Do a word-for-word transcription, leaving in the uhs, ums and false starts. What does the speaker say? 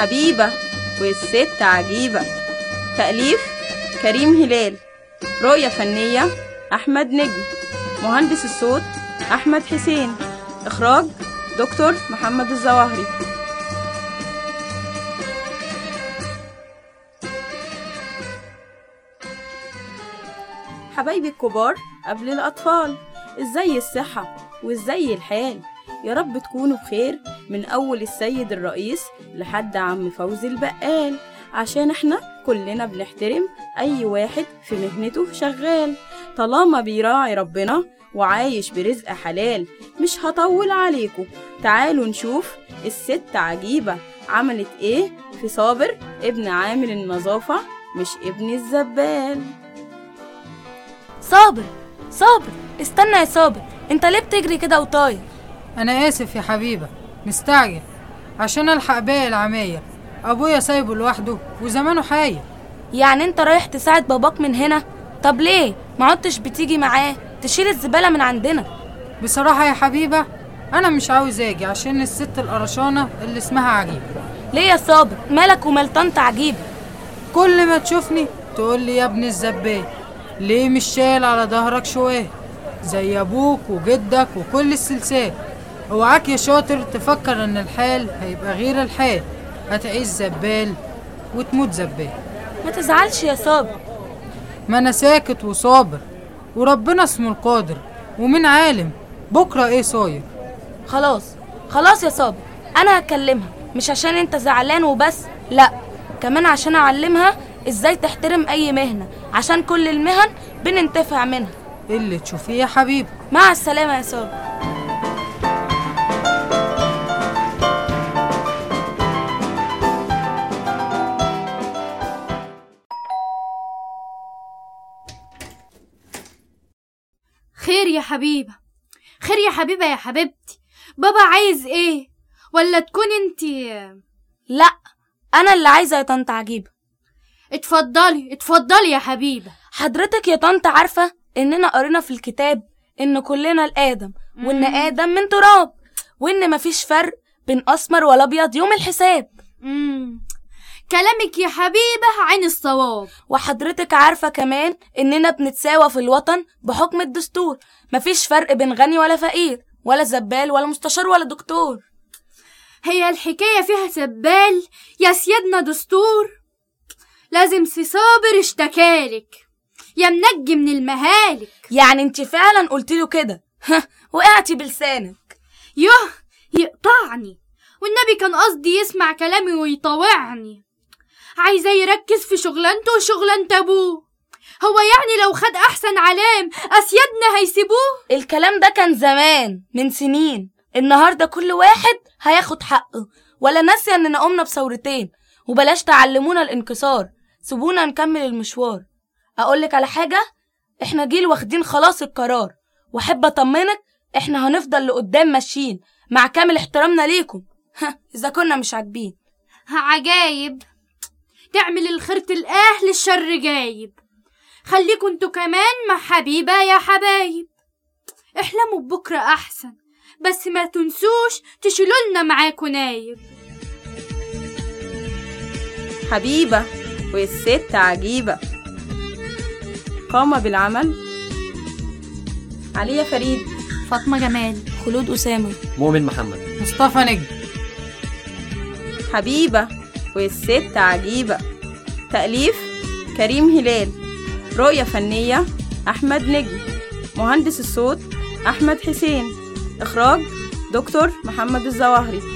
حبيبة والست عجيبة. تأليف كريم هلال. رؤية فنية أحمد نجم. مهندس الصوت أحمد حسين. إخراج دكتور محمد الزواهري. حبايبي الكبار قبل الأطفال، إزاي الصحة وإزاي الحال؟ يا رب تكونوا بخير، من أول السيد الرئيس لحد عم فوزي البقال، عشان احنا كلنا بنحترم أي واحد في مهنته شغال، طالما بيراعي ربنا وعايش برزق حلال. مش هطول عليكم، تعالوا نشوف الست عجيبة عملت ايه في صابر ابن عامل النظافة مش ابن الزبال. صابر صابر استنى يا صابر، انت ليه بتجري كده وطاير؟ انا اسف يا حبيبة، مستعجل عشان الحق باقي العماير، ابويا سايبه لوحده وزمانه حاير. يعني انت رايح تساعد باباك من هنا؟ طب ليه ما عدتش بتيجي معاه تشيل الزبالة من عندنا؟ بصراحة يا حبيبة انا مش عاوز اجي عشان الست القرشانة اللي اسمها عجيبة. ليه يا صابر؟ مالك ومال طنط عجيبة؟ كل ما تشوفني تقول لي يا ابن الزبال، ليه مش شايل على ظهرك شويه زي ابوك وجدك وكل السلسال؟ اوعاك يا شاطر تفكر ان الحال هيبقى غير الحال، هتعيش زبال وتموت زبال. ما تزعلش يا صابر، ما انا ساكت وصابر، وربنا اسمه القادر، ومين عالم بكره ايه صاير. خلاص خلاص يا صابر، انا هكلمها، مش عشان انت زعلان وبس، لا كمان عشان اعلمها ازاي تحترم اي مهنة، عشان كل المهن بننتفع منها. اللي تشوفيه يا حبيبي. مع السلامة يا صابر. خير يا حبيبة، خير يا حبيبة يا حبيبتي، بابا عايز ايه؟ ولا تكون انتي؟ لا انا اللي عايزة يا طنط عجيبة. اتفضلي اتفضلي يا حبيبة. حضرتك يا طنط عارفة اننا قرينا في الكتاب ان كلنا الادم، وان ادم من تراب، وان مفيش فرق بين اسمر ولا ابيض يوم الحساب. امم كلامك يا حبيبة عين الصواب. وحضرتك عارفة كمان اننا بنتساوى في الوطن بحكم الدستور، مفيش فرق بين غني ولا فقير، ولا زبال ولا مستشار ولا دكتور. هي الحكاية فيها زبال يا سيادنا دستور؟ لازم سي صابر اشتكالك يا منجي من المهالك. يعني انت فعلا قلتيله كده؟ وقعتي بلسانك. يوه يقطعني، والنبي كان قصدي يسمع كلامي ويطاوعني. عايزة يركز في شغلانته وشغلانة ابوه، هو يعني لو خد احسن علام اسيادنا هيسيبوه؟ الكلام ده كان زمان من سنين، النهاردة كل واحد هياخد حقه، ولا ناسية اننا قمنا بثورتين، وبلاش تعلمونا الانكسار، سيبونا نكمل المشوار. اقولك على حاجة، احنا جيل واخدين خلاص القرار، واحب اطمنك احنا هنفضل لقدام ماشيين مع كامل احترامنا ليكم اذا كنا مش عاجبين. عجايب تعمل الخير تلقاه للشر جايب. خليكوا انتوا كمان مع حبيبة يا حبايب، احلموا ببكرة احسن، بس ما تنسوش تشيلولنا معاكوا نايب. حبيبة والست عجيبة. قام بالعمل عليا فريد، فاطمة جمال، خلود أسامة، مؤمن محمد، مصطفى نجم. حبيبة والست عجيبة. تأليف كريم هلال. رؤية فنية أحمد نجم. مهندس الصوت أحمد حسين. إخراج دكتور محمد الزواهري.